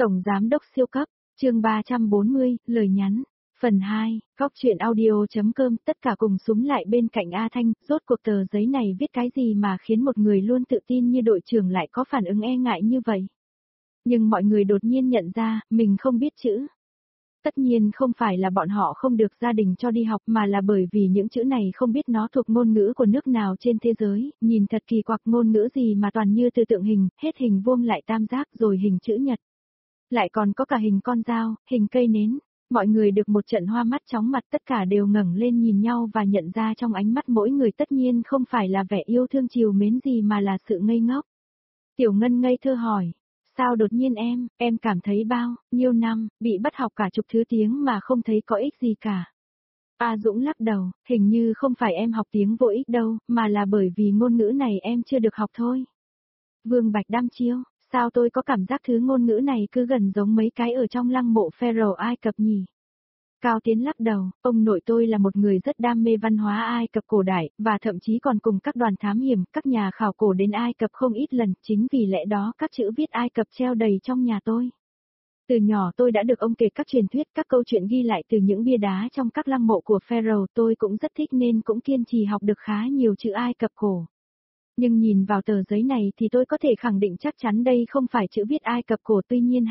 Tổng Giám đốc siêu cấp, chương 340, lời nhắn. Phần 2, Góc truyện audio.com. Tất cả cùng súng lại bên cạnh A Thanh, rốt cuộc tờ giấy này viết cái gì mà khiến một người luôn tự tin như đội trưởng lại có phản ứng e ngại như vậy. Nhưng mọi người đột nhiên nhận ra, mình không biết chữ. Tất nhiên không phải là bọn họ không được gia đình cho đi học mà là bởi vì những chữ này không biết nó thuộc ngôn ngữ của nước nào trên thế giới, nhìn thật kỳ quặc, ngôn ngữ gì mà toàn như từ tượng hình, hết hình vuông lại tam giác rồi hình chữ nhật. Lại còn có cả hình con dao, hình cây nến. Mọi người được một trận hoa mắt chóng mặt, tất cả đều ngẩng lên nhìn nhau và nhận ra trong ánh mắt mỗi người tất nhiên không phải là vẻ yêu thương trìu mến gì mà là sự ngây ngốc. Tiểu Ngân ngây thơ hỏi, sao đột nhiên em cảm thấy bao nhiêu năm, bị bắt học cả chục thứ tiếng mà không thấy có ích gì cả. A Dũng lắc đầu, hình như không phải em học tiếng vô ích đâu, mà là bởi vì ngôn ngữ này em chưa được học thôi. Vương Bạch đăm chiêu, sao tôi có cảm giác thứ ngôn ngữ này cứ gần giống mấy cái ở trong lăng mộ Pharaoh Ai Cập nhỉ? Cao Tiến lắc đầu, ông nội tôi là một người rất đam mê văn hóa Ai Cập cổ đại, và thậm chí còn cùng các đoàn thám hiểm, các nhà khảo cổ đến Ai Cập không ít lần, chính vì lẽ đó các chữ viết Ai Cập treo đầy trong nhà tôi. Từ nhỏ tôi đã được ông kể các truyền thuyết, các câu chuyện ghi lại từ những bia đá trong các lăng mộ của Pharaoh, tôi cũng rất thích nên cũng kiên trì học được khá nhiều chữ Ai Cập cổ. Nhưng nhìn vào tờ giấy này thì tôi có thể khẳng định chắc chắn đây không phải chữ viết Ai Cập cổ, tuy nhiên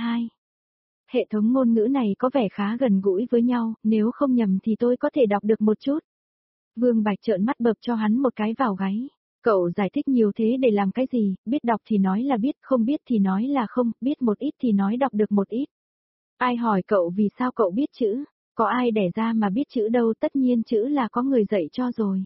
hệ thống ngôn ngữ này có vẻ khá gần gũi với nhau, nếu không nhầm thì tôi có thể đọc được một chút. Vương Bạch trợn mắt bợp cho hắn một cái vào gáy. Cậu giải thích nhiều thế để làm cái gì, biết đọc thì nói là biết, không biết thì nói là không, biết một ít thì nói đọc được một ít. Ai hỏi cậu vì sao cậu biết chữ, có ai đẻ ra mà biết chữ đâu, tất nhiên chữ là có người dạy cho rồi.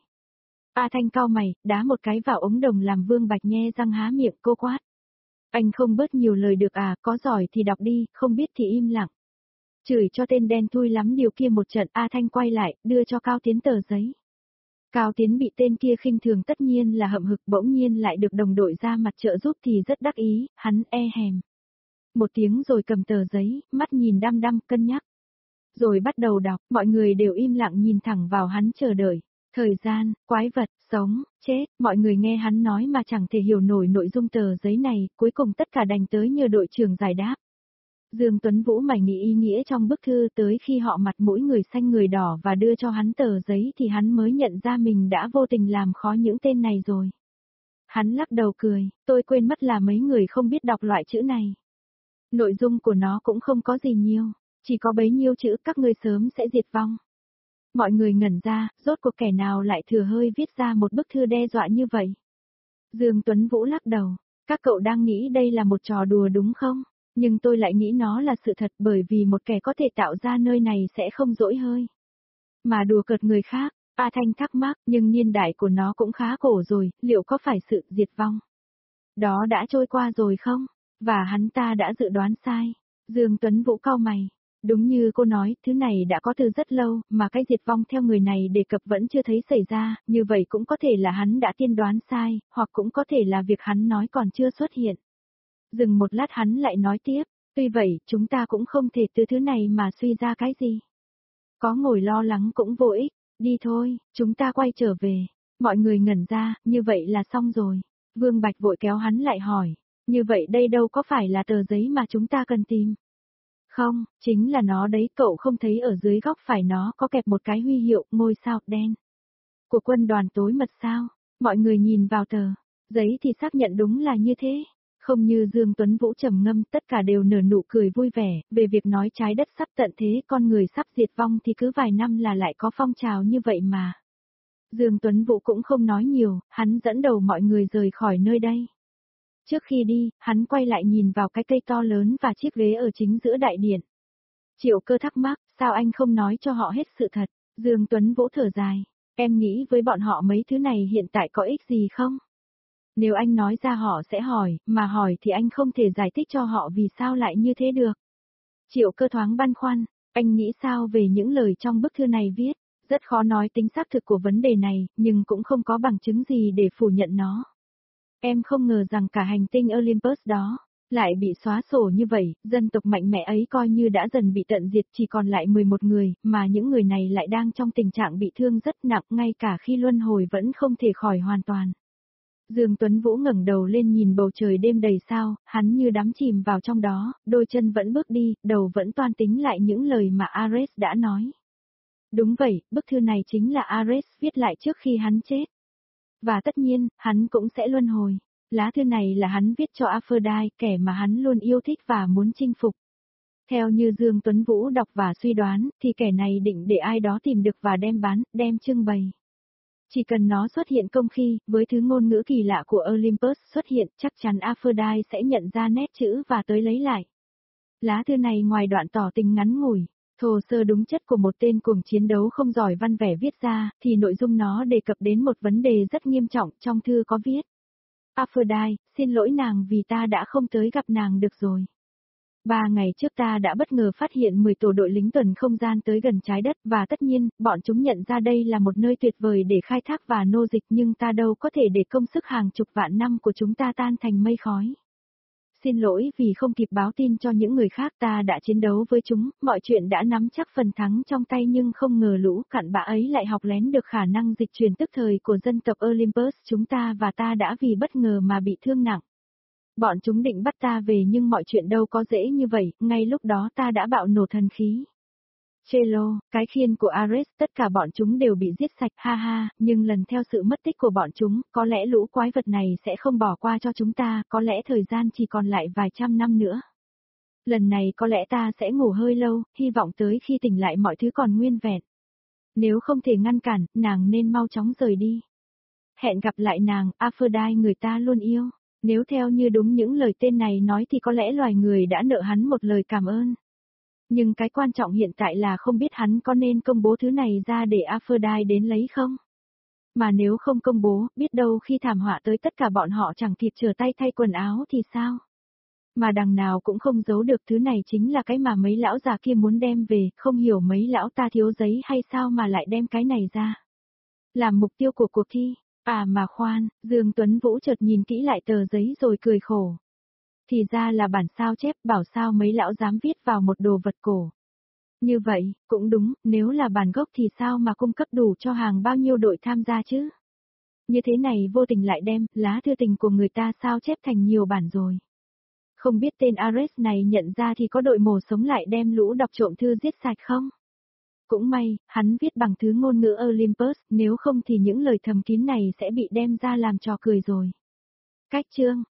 A Thanh cau mày, đá một cái vào ống đồng làm Vương Bạch nhe răng há miệng, cô quát. Anh không bớt nhiều lời được à, có giỏi thì đọc đi, không biết thì im lặng. Chửi cho tên đen thui lắm điều kia một trận, A Thanh quay lại, đưa cho Cao Tiến tờ giấy. Cao Tiến bị tên kia khinh thường tất nhiên là hậm hực, bỗng nhiên lại được đồng đội ra mặt trợ giúp thì rất đắc ý, hắn hèm. Một tiếng rồi cầm tờ giấy, mắt nhìn đăm đăm, cân nhắc. Rồi bắt đầu đọc, mọi người đều im lặng nhìn thẳng vào hắn chờ đợi. Thời gian, quái vật, sống, chết, mọi người nghe hắn nói mà chẳng thể hiểu nổi nội dung tờ giấy này, cuối cùng tất cả đành tới nhờ đội trưởng giải đáp. Dương Tuấn Vũ mải nghĩ ý nghĩa trong bức thư, tới khi họ mặt mũi người xanh người đỏ và đưa cho hắn tờ giấy thì hắn mới nhận ra mình đã vô tình làm khó những tên này rồi. Hắn lắc đầu cười, tôi quên mất là mấy người không biết đọc loại chữ này. Nội dung của nó cũng không có gì nhiều, chỉ có bấy nhiêu chữ, các ngươi sớm sẽ diệt vong. Mọi người ngẩn ra, rốt cuộc kẻ nào lại thừa hơi viết ra một bức thư đe dọa như vậy. Dương Tuấn Vũ lắc đầu, các cậu đang nghĩ đây là một trò đùa đúng không? Nhưng tôi lại nghĩ nó là sự thật, bởi vì một kẻ có thể tạo ra nơi này sẽ không dỗi hơi. Mà đùa cợt người khác, A Thanh thắc mắc, nhưng niên đại của nó cũng khá cổ rồi, liệu có phải sự diệt vong đó đã trôi qua rồi không? Và hắn ta đã dự đoán sai. Dương Tuấn Vũ cau mày. Đúng như cô nói, thứ này đã có từ rất lâu, mà cái diệt vong theo người này đề cập vẫn chưa thấy xảy ra, như vậy cũng có thể là hắn đã tiên đoán sai, hoặc cũng có thể là việc hắn nói còn chưa xuất hiện. Dừng một lát hắn lại nói tiếp, tuy vậy, chúng ta cũng không thể từ thứ này mà suy ra cái gì. Có ngồi lo lắng cũng vô ích, đi thôi, chúng ta quay trở về. Mọi người ngẩn ra, như vậy là xong rồi. Vương Bạch vội kéo hắn lại hỏi, như vậy đây đâu có phải là tờ giấy mà chúng ta cần tìm. Không, chính là nó đấy, cậu không thấy ở dưới góc phải nó có kẹp một cái huy hiệu, ngôi sao đen. Của quân đoàn tối mật sao? Mọi người nhìn vào tờ giấy thì xác nhận đúng là như thế. Không như Dương Tuấn Vũ trầm ngâm, tất cả đều nở nụ cười vui vẻ, về việc nói trái đất sắp tận thế, con người sắp diệt vong thì cứ vài năm là lại có phong trào như vậy mà. Dương Tuấn Vũ cũng không nói nhiều, hắn dẫn đầu mọi người rời khỏi nơi đây. Trước khi đi, hắn quay lại nhìn vào cái cây to lớn và chiếc ghế ở chính giữa đại điện. Triệu Cơ thắc mắc, sao anh không nói cho họ hết sự thật? Dương Tuấn Vũ thở dài, em nghĩ với bọn họ mấy thứ này hiện tại có ích gì không? Nếu anh nói ra họ sẽ hỏi, mà hỏi thì anh không thể giải thích cho họ vì sao lại như thế được. Triệu Cơ thoáng băn khoăn, anh nghĩ sao về những lời trong bức thư này viết? Rất khó nói tính xác thực của vấn đề này, nhưng cũng không có bằng chứng gì để phủ nhận nó. Em không ngờ rằng cả hành tinh Olympus đó lại bị xóa sổ như vậy, dân tộc mạnh mẽ ấy coi như đã dần bị tận diệt, chỉ còn lại 11 người, mà những người này lại đang trong tình trạng bị thương rất nặng, ngay cả khi luân hồi vẫn không thể khỏi hoàn toàn. Dương Tuấn Vũ ngẩng đầu lên nhìn bầu trời đêm đầy sao, hắn như đắm chìm vào trong đó, đôi chân vẫn bước đi, đầu vẫn toan tính lại những lời mà Ares đã nói. Đúng vậy, bức thư này chính là Ares viết lại trước khi hắn chết. Và tất nhiên, hắn cũng sẽ luân hồi. Lá thư này là hắn viết cho Aphrodite, kẻ mà hắn luôn yêu thích và muốn chinh phục. Theo như Dương Tuấn Vũ đọc và suy đoán, thì kẻ này định để ai đó tìm được và đem bán, đem trưng bày. Chỉ cần nó xuất hiện công khi, với thứ ngôn ngữ kỳ lạ của Olympus xuất hiện, chắc chắn Aphrodite sẽ nhận ra nét chữ và tới lấy lại. Lá thư này ngoài đoạn tỏ tình ngắn ngủi, thô sơ đúng chất của một tên cuồng chiến đấu không giỏi văn vẻ viết ra, thì nội dung nó đề cập đến một vấn đề rất nghiêm trọng. Trong thư có viết: Aphrodite, xin lỗi nàng vì ta đã không tới gặp nàng được rồi. 3 ngày trước ta đã bất ngờ phát hiện 10 tổ đội lính tuần không gian tới gần trái đất, và tất nhiên, bọn chúng nhận ra đây là một nơi tuyệt vời để khai thác và nô dịch, nhưng ta đâu có thể để công sức hàng chục vạn năm của chúng ta tan thành mây khói. Xin lỗi vì không kịp báo tin cho những người khác, ta đã chiến đấu với chúng, mọi chuyện đã nắm chắc phần thắng trong tay, nhưng không ngờ lũ cặn bã ấy lại học lén được khả năng dịch chuyển tức thời của dân tộc Olympus chúng ta, và ta đã vì bất ngờ mà bị thương nặng. Bọn chúng định bắt ta về nhưng mọi chuyện đâu có dễ như vậy, ngay lúc đó ta đã bạo nổ thần khí. Chelo, cái khiên của Ares, tất cả bọn chúng đều bị giết sạch, ha ha, nhưng lần theo sự mất tích của bọn chúng, có lẽ lũ quái vật này sẽ không bỏ qua cho chúng ta, có lẽ thời gian chỉ còn lại vài trăm năm nữa. Lần này có lẽ ta sẽ ngủ hơi lâu, hy vọng tới khi tỉnh lại mọi thứ còn nguyên vẹn. Nếu không thể ngăn cản, nàng nên mau chóng rời đi. Hẹn gặp lại nàng, Aphrodite người ta luôn yêu. Nếu theo như đúng những lời tên này nói thì có lẽ loài người đã nợ hắn một lời cảm ơn. Nhưng cái quan trọng hiện tại là không biết hắn có nên công bố thứ này ra để Aphrodite đến lấy không? Mà nếu không công bố, biết đâu khi thảm họa tới tất cả bọn họ chẳng kịp trở tay thay quần áo thì sao? Mà đằng nào cũng không giấu được, thứ này chính là cái mà mấy lão già kia muốn đem về, không hiểu mấy lão ta thiếu giấy hay sao mà lại đem cái này ra. Làm mục tiêu của cuộc thi. À mà khoan, Dương Tuấn Vũ chợt nhìn kỹ lại tờ giấy rồi cười khổ. Thì ra là bản sao chép, bảo sao mấy lão dám viết vào một đồ vật cổ. Như vậy, cũng đúng, nếu là bản gốc thì sao mà cung cấp đủ cho hàng bao nhiêu đội tham gia chứ? Như thế này vô tình lại đem lá thư tình của người ta sao chép thành nhiều bản rồi. Không biết tên Ares này nhận ra thì có đội mổ sống lại đem lũ đọc trộm thư giết sạch không? Cũng may, hắn viết bằng thứ ngôn ngữ Olympus, nếu không thì những lời thầm kín này sẽ bị đem ra làm trò cười rồi. Cách chương